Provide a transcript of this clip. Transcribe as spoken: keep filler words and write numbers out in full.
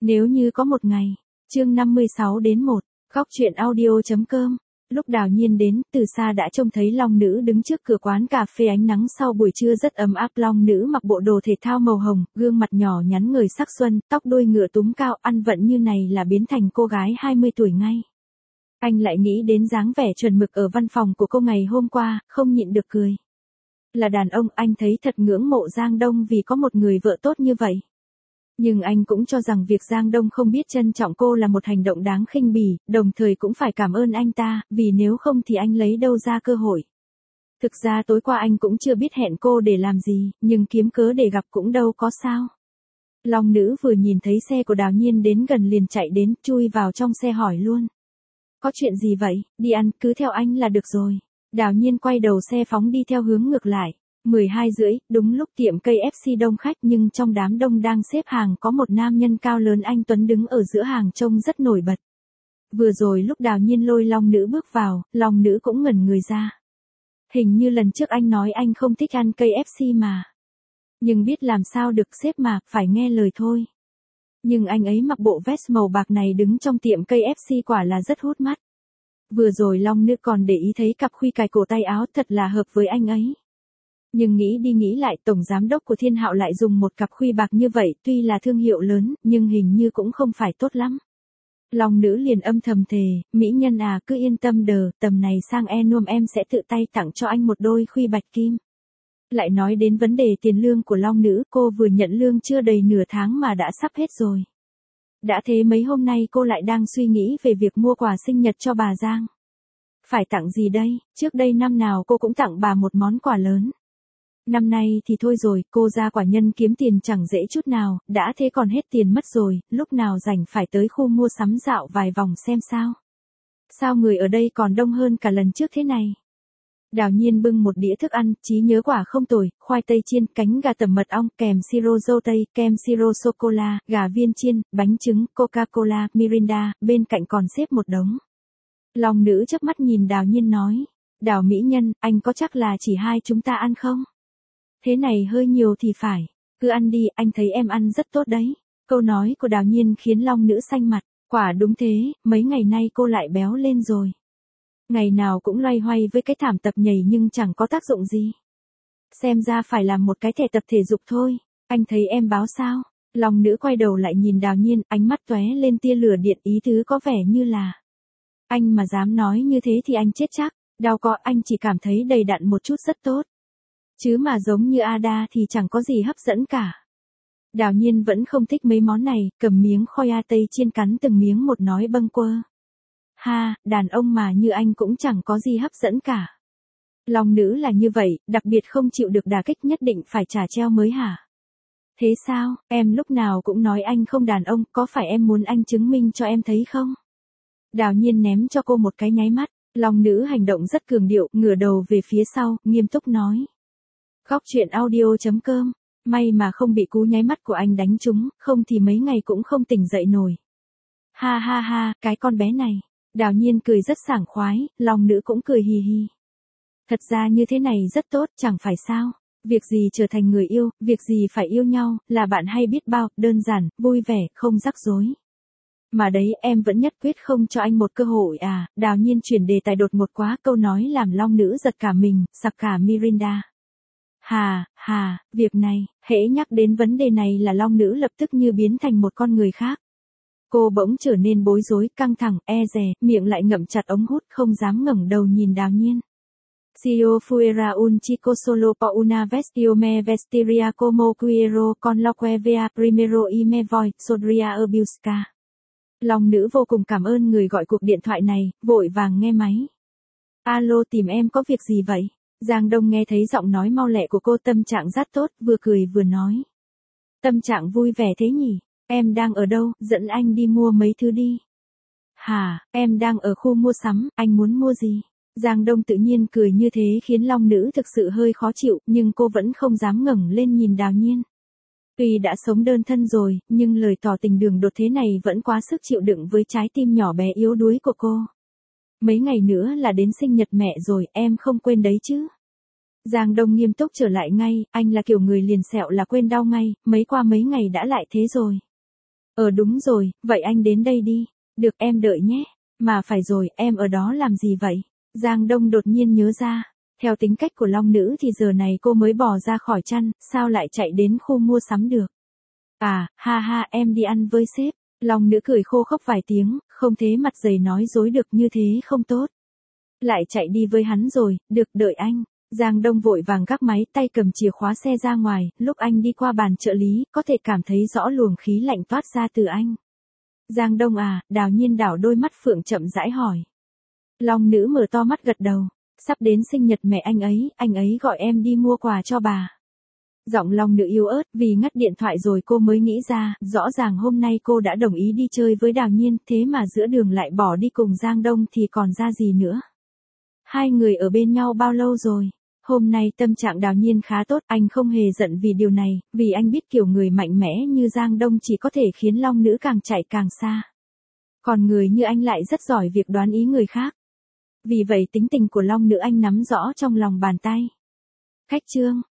Nếu như có một ngày, chương năm mươi sáu đến một, góc truyện audio.com. Lúc Đào Nhiên đến, từ xa đã trông thấy Long Nữ đứng trước cửa quán cà phê, ánh nắng sau buổi trưa rất ấm áp. Long Nữ mặc bộ đồ thể thao màu hồng, gương mặt nhỏ nhắn người sắc xuân, tóc đuôi ngựa túm cao, ăn vận như này là biến thành cô gái hai mươi tuổi ngay. Anh lại nghĩ đến dáng vẻ chuẩn mực ở văn phòng của cô ngày hôm qua, không nhịn được cười. Là đàn ông, anh thấy thật ngưỡng mộ Giang Đông vì có một người vợ tốt như vậy. Nhưng anh cũng cho rằng việc Giang Đông không biết trân trọng cô là một hành động đáng khinh bỉ, đồng thời cũng phải cảm ơn anh ta, vì nếu không thì anh lấy đâu ra cơ hội. Thực ra tối qua anh cũng chưa biết hẹn cô để làm gì, nhưng kiếm cớ để gặp cũng đâu có sao. Long Nữ vừa nhìn thấy xe của Đào Nhiên đến gần liền chạy đến, chui vào trong xe hỏi luôn. Có chuyện gì vậy, đi ăn, cứ theo anh là được rồi. Đào Nhiên quay đầu xe phóng đi theo hướng ngược lại. mười hai rưỡi, đúng lúc tiệm ca ép xê đông khách, nhưng trong đám đông đang xếp hàng có một nam nhân cao lớn anh tuấn đứng ở giữa hàng trông rất nổi bật. Vừa rồi lúc Đào Nhiên lôi Long Nữ bước vào, Long Nữ cũng ngẩn người ra. Hình như lần trước anh nói anh không thích ăn ca ép xê mà. Nhưng biết làm sao được, sếp mà, phải nghe lời thôi. Nhưng anh ấy mặc bộ vest màu bạc này đứng trong tiệm ca ép xê quả là rất hút mắt. Vừa rồi Long Nữ còn để ý thấy cặp khuy cài cổ tay áo thật là hợp với anh ấy. Nhưng nghĩ đi nghĩ lại, tổng giám đốc của Thiên Hạo lại dùng một cặp khuy bạc như vậy, tuy là thương hiệu lớn, nhưng hình như cũng không phải tốt lắm. Long Nữ liền âm thầm thề, mỹ nhân à, cứ yên tâm đờ, tầm này sang Enuom em sẽ tự tay tặng cho anh một đôi khuy bạch kim. Lại nói đến vấn đề tiền lương của Long Nữ, cô vừa nhận lương chưa đầy nửa tháng mà đã sắp hết rồi. Đã thế mấy hôm nay cô lại đang suy nghĩ về việc mua quà sinh nhật cho bà Giang. Phải tặng gì đây, trước đây năm nào cô cũng tặng bà một món quà lớn. Năm nay thì thôi rồi, cô ra quả nhân kiếm tiền chẳng dễ chút nào, đã thế còn hết tiền mất rồi, lúc nào rảnh phải tới khu mua sắm dạo vài vòng xem sao. Sao người ở đây còn đông hơn cả lần trước thế này? Đào Nhiên bưng một đĩa thức ăn, trí nhớ quả không tồi, khoai tây chiên, cánh gà tẩm mật ong, kèm siro dâu tây, kem siro sô-cô-la, gà viên chiên, bánh trứng, Coca-Cola, Mirinda, bên cạnh còn xếp một đống. Long Nữ chớp mắt nhìn Đào Nhiên nói, Đào mỹ nhân, anh có chắc là chỉ hai chúng ta ăn không? Thế này hơi nhiều thì phải, cứ ăn đi, anh thấy em ăn rất tốt đấy. Câu nói của Đào Nhiên khiến Long Nữ xanh mặt, quả đúng thế, mấy ngày nay cô lại béo lên rồi. Ngày nào cũng loay hoay với cái thảm tập nhảy nhưng chẳng có tác dụng gì. Xem ra phải làm một cái thẻ tập thể dục thôi, anh thấy em báo sao? Long Nữ quay đầu lại nhìn Đào Nhiên, ánh mắt tóe lên tia lửa điện, ý tứ có vẻ như là. Anh mà dám nói như thế thì anh chết chắc, đau có, anh chỉ cảm thấy đầy đặn một chút rất tốt. Chứ mà giống như Ada thì chẳng có gì hấp dẫn cả. Đào Nhiên vẫn không thích mấy món này, cầm miếng khoai a tây chiên cắn từng miếng một nói bâng quơ. Ha, đàn ông mà như anh cũng chẳng có gì hấp dẫn cả. Long Nữ là như vậy, đặc biệt không chịu được đả kích nhất định phải trả treo mới hả? Thế sao, em lúc nào cũng nói anh không đàn ông, có phải em muốn anh chứng minh cho em thấy không? Đào Nhiên ném cho cô một cái nháy mắt, Long Nữ hành động rất cường điệu, ngửa đầu về phía sau, nghiêm túc nói. Góc truyện audio.com, may mà không bị cú nháy mắt của anh đánh trúng, không thì mấy ngày cũng không tỉnh dậy nổi. Ha ha ha, cái con bé này. Đào Nhiên cười rất sảng khoái, Long Nữ cũng cười hì hì. Thật ra như thế này rất tốt, chẳng phải sao. Việc gì trở thành người yêu, việc gì phải yêu nhau, là bạn hay biết bao, đơn giản, vui vẻ, không rắc rối. Mà đấy, em vẫn nhất quyết không cho anh một cơ hội à? Đào Nhiên chuyển đề tài đột ngột quá, câu nói làm Long Nữ giật cả mình, sặc cả Mirinda. Hà, hà, việc này, hễ nhắc đến vấn đề này là Long Nữ lập tức như biến thành một con người khác. Cô bỗng trở nên bối rối, căng thẳng, e dè, miệng lại ngậm chặt ống hút, không dám ngẩng đầu nhìn Đào Nhiên. Si io fuera un chico solo por una vestio me vestiría como quiero con lo que vea primero y me voy, saldría a buscar. Long Nữ vô cùng cảm ơn người gọi cuộc điện thoại này, vội vàng nghe máy. Alo, tìm em có việc gì vậy? Giang Đông nghe thấy giọng nói mau lẹ của cô, tâm trạng rất tốt, vừa cười vừa nói. Tâm trạng vui vẻ thế nhỉ? Em đang ở đâu, dẫn anh đi mua mấy thứ đi. Hả, em đang ở khu mua sắm, anh muốn mua gì? Giang Đông tự nhiên cười như thế khiến Long Nữ thực sự hơi khó chịu, nhưng cô vẫn không dám ngẩng lên nhìn Đào Nhiên. Tuy đã sống đơn thân rồi, nhưng lời tỏ tình đường đột thế này vẫn quá sức chịu đựng với trái tim nhỏ bé yếu đuối của cô. Mấy ngày nữa là đến sinh nhật mẹ rồi, em không quên đấy chứ? Giang Đông nghiêm túc trở lại ngay, anh là kiểu người liền sẹo là quên đau ngay, mấy qua mấy ngày đã lại thế rồi. Ờ đúng rồi, vậy anh đến đây đi. Được em đợi nhé. Mà phải rồi, em ở đó làm gì vậy? Giang Đông đột nhiên nhớ ra. Theo tính cách của Long Nữ thì giờ này cô mới bò ra khỏi chăn, sao lại chạy đến khu mua sắm được? À, ha ha, em đi ăn với sếp. Long Nữ cười khô khốc vài tiếng, không thế mặt dày nói dối được như thế không tốt. Lại chạy đi với hắn rồi, được đợi anh. Giang Đông vội vàng gác máy, tay cầm chìa khóa xe ra ngoài, lúc anh đi qua bàn trợ lý, có thể cảm thấy rõ luồng khí lạnh toát ra từ anh. Giang Đông à, Đào Nhiên đảo đôi mắt phượng chậm rãi hỏi. Long Nữ mở to mắt gật đầu, sắp đến sinh nhật mẹ anh ấy, anh ấy gọi em đi mua quà cho bà. Giọng Long Nữ yếu ớt, vì ngắt điện thoại rồi cô mới nghĩ ra, rõ ràng hôm nay cô đã đồng ý đi chơi với Đào Nhiên, thế mà giữa đường lại bỏ đi cùng Giang Đông thì còn ra gì nữa. Hai người ở bên nhau bao lâu rồi? Hôm nay tâm trạng Đào Nhiên khá tốt, anh không hề giận vì điều này, vì anh biết kiểu người mạnh mẽ như Giang Đông chỉ có thể khiến Long Nữ càng chạy càng xa. Còn người như anh lại rất giỏi việc đoán ý người khác. Vì vậy tính tình của Long Nữ anh nắm rõ trong lòng bàn tay. Khách trương,